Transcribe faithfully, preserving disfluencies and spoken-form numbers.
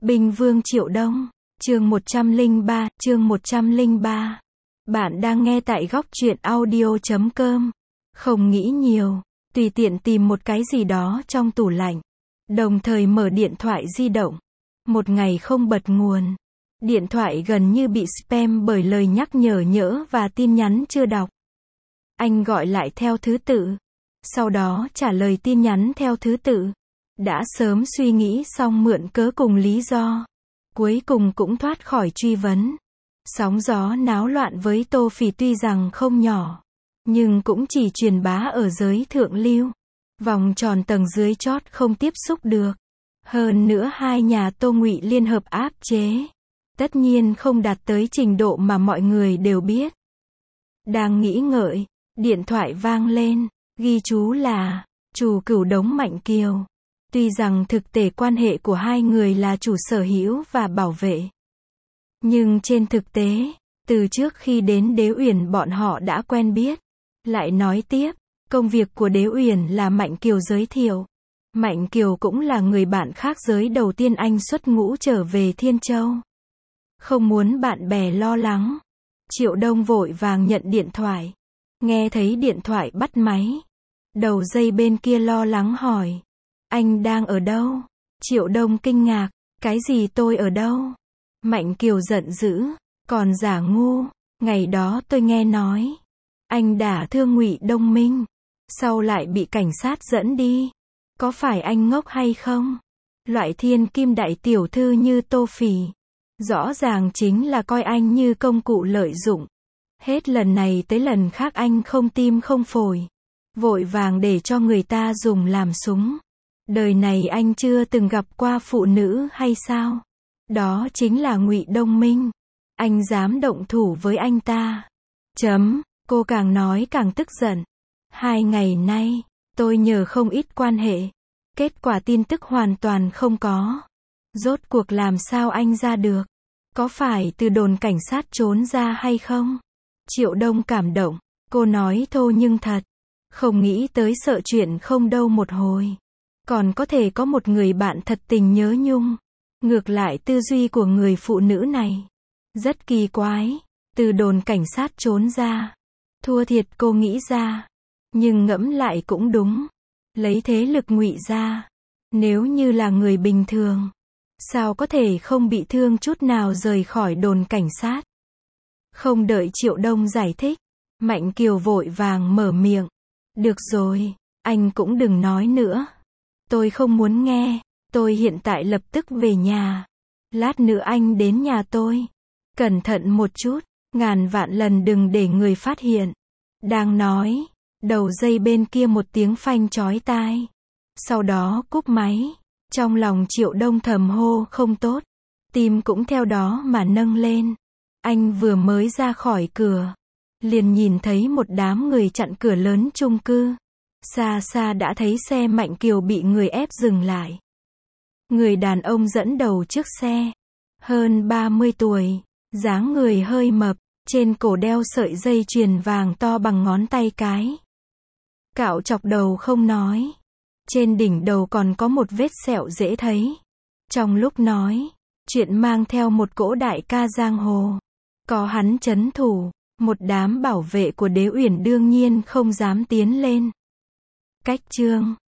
Binh Vương Triệu Đông, chương một trăm lẻ ba, chương một trăm lẻ ba. Bạn đang nghe tại góc truyện audio chấm com. Không nghĩ nhiều, tùy tiện tìm một cái gì đó trong tủ lạnh. Đồng thời mở điện thoại di động. Một ngày không bật nguồn. Điện thoại gần như bị spam bởi lời nhắc nhở nhỡ và tin nhắn chưa đọc. Anh gọi lại theo thứ tự. Sau đó trả lời tin nhắn theo thứ tự. Đã sớm suy nghĩ xong mượn cớ cùng lý do. Cuối cùng cũng thoát khỏi truy vấn. Sóng gió náo loạn với Tô Phỉ tuy rằng không nhỏ, nhưng cũng chỉ truyền bá ở giới thượng lưu. Vòng tròn tầng dưới chót không tiếp xúc được. Hơn nữa hai nhà Tô Ngụy liên hợp áp chế. Tất nhiên không đạt tới trình độ mà mọi người đều biết. Đang nghĩ ngợi, điện thoại vang lên, ghi chú là chủ Cửu Đống Mạnh Kiều. Tuy rằng thực tế quan hệ của hai người là chủ sở hữu và bảo vệ, nhưng trên thực tế, từ trước khi đến Đế Uyển bọn họ đã quen biết. Lại nói tiếp, công việc của Đế Uyển là Mạnh Kiều giới thiệu. Mạnh Kiều cũng là người bạn khác giới đầu tiên anh xuất ngũ trở về Thiên Châu. Không muốn bạn bè lo lắng, Triệu Đông vội vàng nhận điện thoại. Nghe thấy điện thoại bắt máy, đầu dây bên kia lo lắng hỏi: anh đang ở đâu? Triệu Đông kinh ngạc: cái gì tôi ở đâu? Mạnh Kiều giận dữ: còn giả ngu, ngày đó tôi nghe nói anh đả thương Ngụy Đông Minh, sau lại bị cảnh sát dẫn đi. Có phải anh ngốc hay không? Loại thiên kim đại tiểu thư như Tô Phỉ, rõ ràng chính là coi anh như công cụ lợi dụng. Hết lần này tới lần khác anh không tim không phổi, vội vàng để cho người ta dùng làm súng. Đời này anh chưa từng gặp qua phụ nữ hay sao? Đó chính là Ngụy Đông Minh. Anh dám động thủ với anh ta. Chấm, cô càng nói càng tức giận. Hai ngày nay, tôi nhờ không ít quan hệ. Kết quả tin tức hoàn toàn không có. Rốt cuộc làm sao anh ra được? Có phải từ đồn cảnh sát trốn ra hay không? Triệu Đông cảm động. Cô nói thô nhưng thật. Không nghĩ tới sợ chuyện không đâu một hồi. Còn có thể có một người bạn thật tình nhớ nhung. Ngược lại tư duy của người phụ nữ này rất kỳ quái. Từ đồn cảnh sát trốn ra. Thua thiệt cô nghĩ ra. Nhưng ngẫm lại cũng đúng. Lấy thế lực Ngụy ra. Nếu như là người bình thường, sao có thể không bị thương chút nào rời khỏi đồn cảnh sát? Không đợi Triệu Đông giải thích, Mạnh Kiều vội vàng mở miệng. Được rồi, anh cũng đừng nói nữa. Tôi không muốn nghe, tôi hiện tại lập tức về nhà. Lát nữa anh đến nhà tôi. Cẩn thận một chút, ngàn vạn lần đừng để người phát hiện. Đang nói, đầu dây bên kia một tiếng phanh chói tai. Sau đó cúp máy. Trong lòng Triệu Đông thầm hô không tốt. Tim cũng theo đó mà nâng lên. Anh vừa mới ra khỏi cửa, liền nhìn thấy một đám người chặn cửa lớn chung cư. Xa xa đã thấy xe Mạnh Kiều bị người ép dừng lại. Người đàn ông dẫn đầu trước xe, hơn ba mươi tuổi, dáng người hơi mập, trên cổ đeo sợi dây chuyền vàng to bằng ngón tay cái. Cạo chọc đầu không nói, trên đỉnh đầu còn có một vết sẹo dễ thấy. Trong lúc nói chuyện mang theo một cỗ đại ca giang hồ. Có hắn trấn thủ, một đám bảo vệ của Đế Uyển đương nhiên không dám tiến lên. Cách chương